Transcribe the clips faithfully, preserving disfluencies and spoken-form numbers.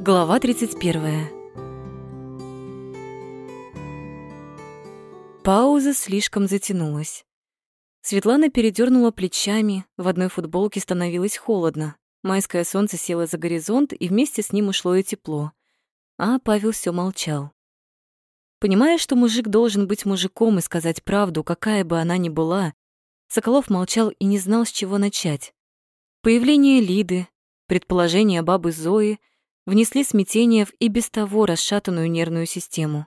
Глава тридцать первая. Пауза слишком затянулась. Светлана передернула плечами, в одной футболке становилось холодно. Майское солнце село за горизонт, и вместе с ним ушло и тепло. А Павел все молчал. Понимая, что мужик должен быть мужиком и сказать правду, какая бы она ни была, Соколов молчал и не знал, с чего начать. Появление Лиды, предположения бабы Зои внесли смятение в и без того расшатанную нервную систему.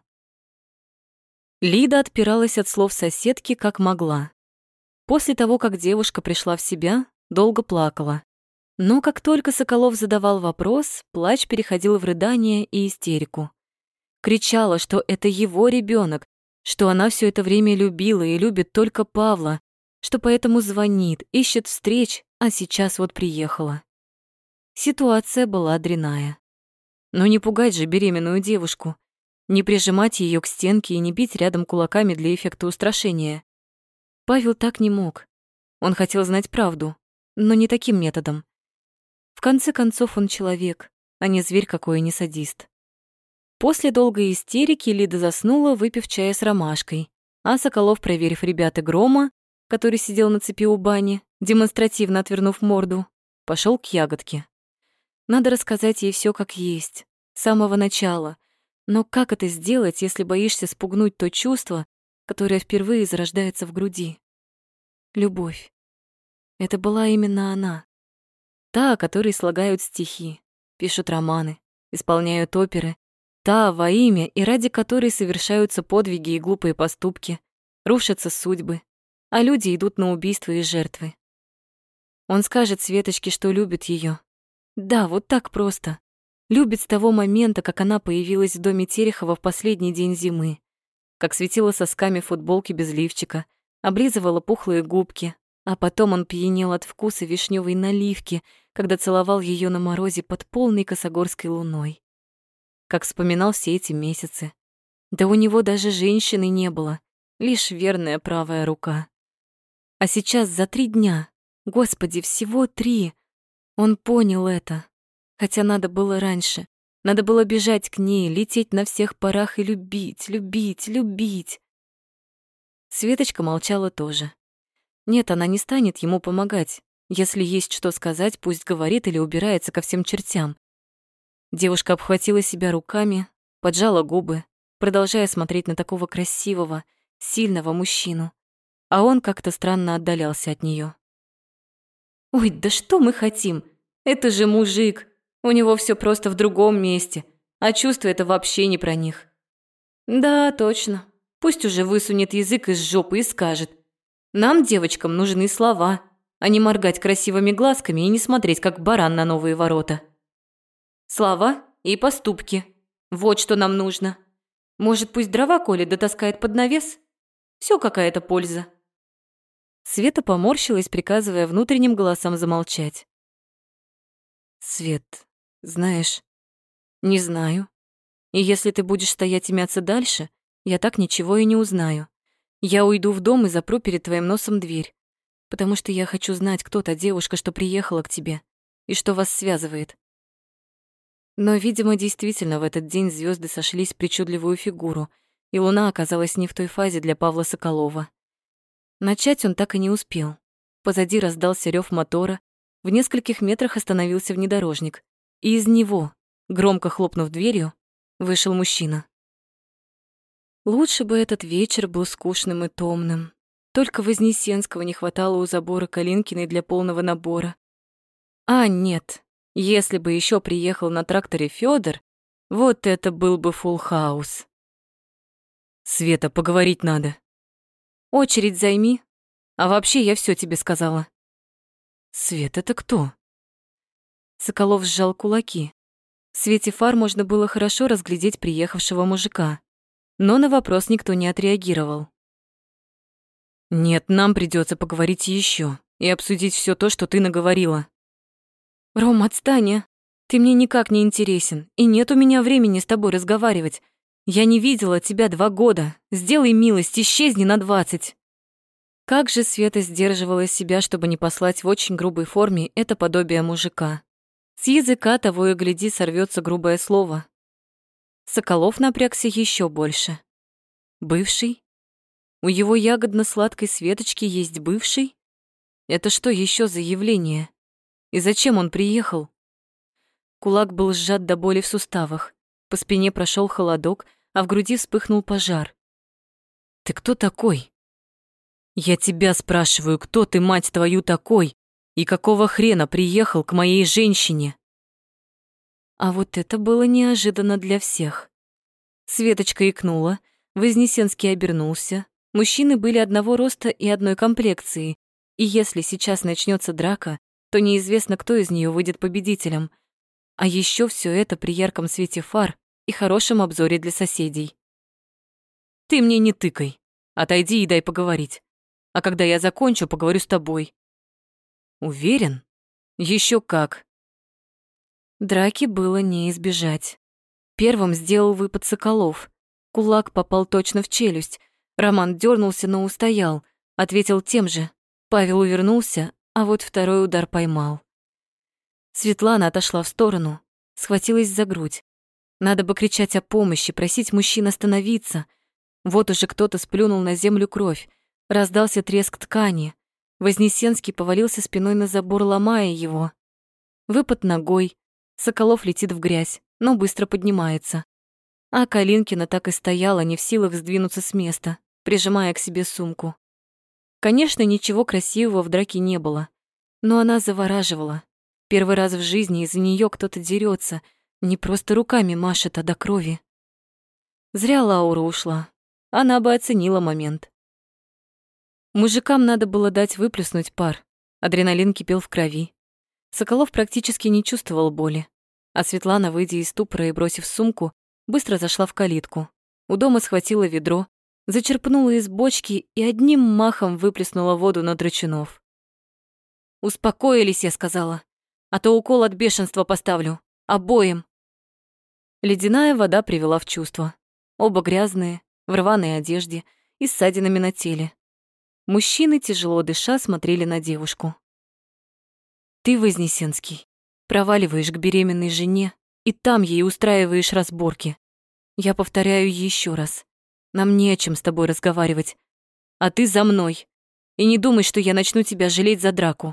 Лида отпиралась от слов соседки как могла. После того, как девушка пришла в себя, долго плакала. Но как только Соколов задавал вопрос, плач переходил в рыдание и истерику. Кричала, что это его ребенок, что она все это время любила и любит только Павла, что поэтому звонит, ищет встреч, а сейчас вот приехала. Ситуация была дрянная. Но не пугать же беременную девушку, не прижимать ее к стенке и не бить рядом кулаками для эффекта устрашения. Павел так не мог. Он хотел знать правду, но не таким методом. В конце концов, он человек, а не зверь какой и не садист. После долгой истерики Лида заснула, выпив чая с ромашкой, а Соколов, проверив ребят и Грома, который сидел на цепи у бани, демонстративно отвернув морду, пошел к ягодке. Надо рассказать ей все как есть, с самого начала. Но как это сделать, если боишься спугнуть то чувство, которое впервые зарождается в груди? Любовь. Это была именно она. Та, о которой слагают стихи, пишут романы, исполняют оперы. Та, во имя и ради которой совершаются подвиги и глупые поступки, рушатся судьбы, а люди идут на убийство и жертвы. Он скажет Светочке, что любит ее. Да, вот так просто. Любит с того момента, как она появилась в доме Терехова в последний день зимы, как светила сосками футболки без лифчика, облизывала пухлые губки, а потом он пьянел от вкуса вишневой наливки, когда целовал ее на морозе под полной косогорской луной. Как вспоминал все эти месяцы. Да у него даже женщины не было, лишь верная правая рука. А сейчас за три дня, господи, всего три, он понял это, хотя надо было раньше. Надо было бежать к ней, лететь на всех парах и любить, любить, любить. Светочка молчала тоже. Нет, она не станет ему помогать. Если есть что сказать, пусть говорит или убирается ко всем чертям. Девушка обхватила себя руками, поджала губы, продолжая смотреть на такого красивого, сильного мужчину. А он как-то странно отдалялся от нее. «Ой, да что мы хотим? Это же мужик. У него все просто в другом месте, а чувства это вообще не про них». «Да, точно. Пусть уже высунет язык из жопы и скажет. Нам, девочкам, нужны слова, а не моргать красивыми глазками и не смотреть, как баран на новые ворота. Слова и поступки. Вот что нам нужно. Может, пусть дрова колет да таскает под навес? Все какая-то польза». Света поморщилась, приказывая внутренним голосам замолчать. «Свет, знаешь, не знаю. И если ты будешь стоять и мяться дальше, я так ничего и не узнаю. Я уйду в дом и запру перед твоим носом дверь, потому что я хочу знать, кто та девушка, что приехала к тебе, и что вас связывает». Но, видимо, действительно в этот день звезды сошлись в причудливую фигуру, и луна оказалась не в той фазе для Павла Соколова. Начать он так и не успел. Позади раздался рев мотора, в нескольких метрах остановился внедорожник, и из него, громко хлопнув дверью, вышел мужчина. Лучше бы этот вечер был скучным и томным. Только Вознесенского не хватало у забора Калинкиной для полного набора. А нет, если бы еще приехал на тракторе Федор, вот это был бы фулл хаус. «Света, поговорить надо». «Очередь займи. А вообще я все тебе сказала». «Свет, это кто?» Соколов сжал кулаки. В свете фар можно было хорошо разглядеть приехавшего мужика, но на вопрос никто не отреагировал. «Нет, нам придется поговорить еще и обсудить все то, что ты наговорила». «Ром, отстань, а? Ты мне никак не интересен, и нет у меня времени с тобой разговаривать. Я не видела тебя два года. Сделай милость, исчезни на двадцать». Как же Света сдерживала себя, чтобы не послать в очень грубой форме это подобие мужика. С языка того и гляди сорвется грубое слово. Соколов напрягся еще больше. Бывший? У его ягодно-сладкой Светочки есть бывший? Это что еще за явление? И зачем он приехал? Кулак был сжат до боли в суставах. По спине прошел холодок, а в груди вспыхнул пожар. «Ты кто такой?» «Я тебя спрашиваю, кто ты, мать твою, такой? И какого хрена приехал к моей женщине?» А вот это было неожиданно для всех. Светочка икнула, Вознесенский обернулся. Мужчины были одного роста и одной комплекции, и если сейчас начнется драка, то неизвестно, кто из нее выйдет победителем. А еще все это при ярком свете фар и хорошем обзоре для соседей. «Ты мне не тыкай. Отойди и дай поговорить. А когда я закончу, поговорю с тобой». «Уверен? Еще как». Драки было не избежать. Первым сделал выпад Соколов. Кулак попал точно в челюсть. Роман дернулся, но устоял. Ответил тем же. Павел увернулся, а вот второй удар поймал. Светлана отошла в сторону, схватилась за грудь. Надо бы кричать о помощи, просить мужчин остановиться. Вот уже кто-то сплюнул на землю кровь. Раздался треск ткани. Вознесенский повалился спиной на забор, ломая его. Выпад ногой. Соколов летит в грязь, но быстро поднимается. А Калинкина так и стояла, не в силах сдвинуться с места, прижимая к себе сумку. Конечно, ничего красивого в драке не было, но она завораживала. Первый раз в жизни из-за нее кто-то дерется, не просто руками машет, а до крови. Зря Лаура ушла. Она бы оценила момент. Мужикам надо было дать выплеснуть пар. Адреналин кипел в крови. Соколов практически не чувствовал боли, а Светлана, выйдя из ступора и бросив сумку, быстро зашла в калитку. У дома схватила ведро, зачерпнула из бочки и одним махом выплеснула воду на драчунов. «Успокоились», я сказала, «а то укол от бешенства поставлю. Обоим». Ледяная вода привела в чувство. Оба грязные, в рваной одежде и с ссадинами на теле. Мужчины, тяжело дыша, смотрели на девушку. «Ты, Вознесенский, проваливаешь к беременной жене и там ей устраиваешь разборки. Я повторяю еще раз. Нам не о чем с тобой разговаривать. А ты за мной. И не думай, что я начну тебя жалеть за драку».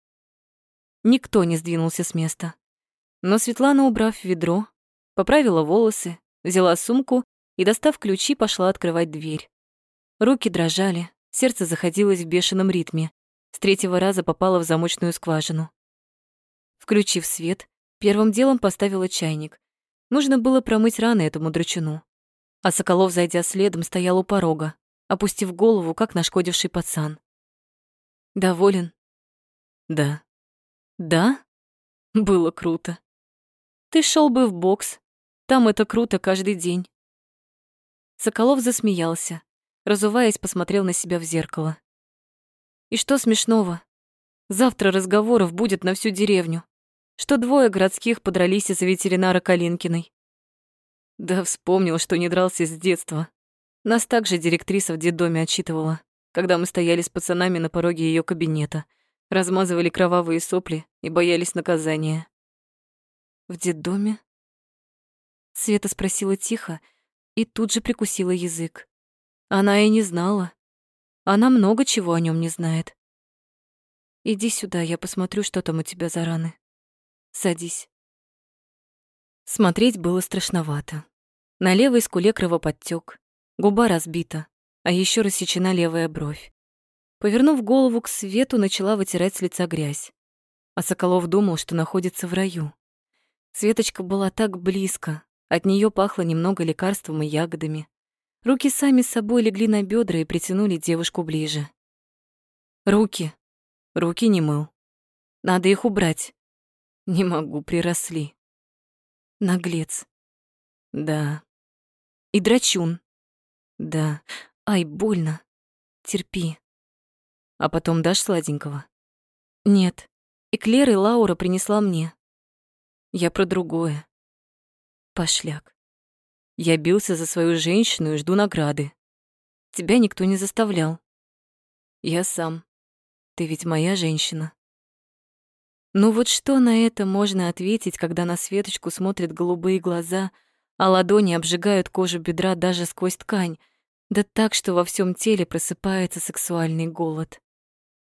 Никто не сдвинулся с места. Но Светлана, убрав ведро, поправила волосы, взяла сумку и, достав ключи, пошла открывать дверь. Руки дрожали, сердце заходилось в бешеном ритме. С третьего раза попала в замочную скважину. Включив свет, первым делом поставила чайник. Нужно было промыть раны этому драчуну. А Соколов, зайдя следом, стоял у порога, опустив голову, как нашкодивший пацан. «Доволен?» «Да». «Да? Было круто. Ты шел бы в бокс. Там это круто каждый день». Соколов засмеялся, разуваясь, посмотрел на себя в зеркало. «И что смешного? Завтра разговоров будет на всю деревню, что двое городских подрались из-за ветеринара Калинкиной». Да вспомнил, что не дрался с детства. Нас также директриса в детдоме отчитывала, когда мы стояли с пацанами на пороге ее кабинета, размазывали кровавые сопли и боялись наказания. «В детдоме?» Света спросила тихо и тут же прикусила язык. Она и не знала. Она много чего о нем не знает. «Иди сюда, я посмотрю, что там у тебя за раны. Садись». Смотреть было страшновато. На левой скуле кровоподтёк, губа разбита, а еще рассечена левая бровь. Повернув голову к свету, начала вытирать с лица грязь. А Соколов думал, что находится в раю. Светочка была так близко, от нее пахло немного лекарством и ягодами. Руки сами с собой легли на бедра и притянули девушку ближе. «Руки! Руки не мыл. Надо их убрать. Не могу, приросли». Наглец. Да. И драчун. Да. Ай, больно. Терпи. А потом дашь сладенького? Нет. Эклер и Лаура принесла мне. Я про другое. Пошляк. Я бился за свою женщину и жду награды. Тебя никто не заставлял. Я сам. Ты ведь моя женщина. Но вот что на это можно ответить, когда на Светочку смотрят голубые глаза, а ладони обжигают кожу бедра даже сквозь ткань, да так, что во всем теле просыпается сексуальный голод.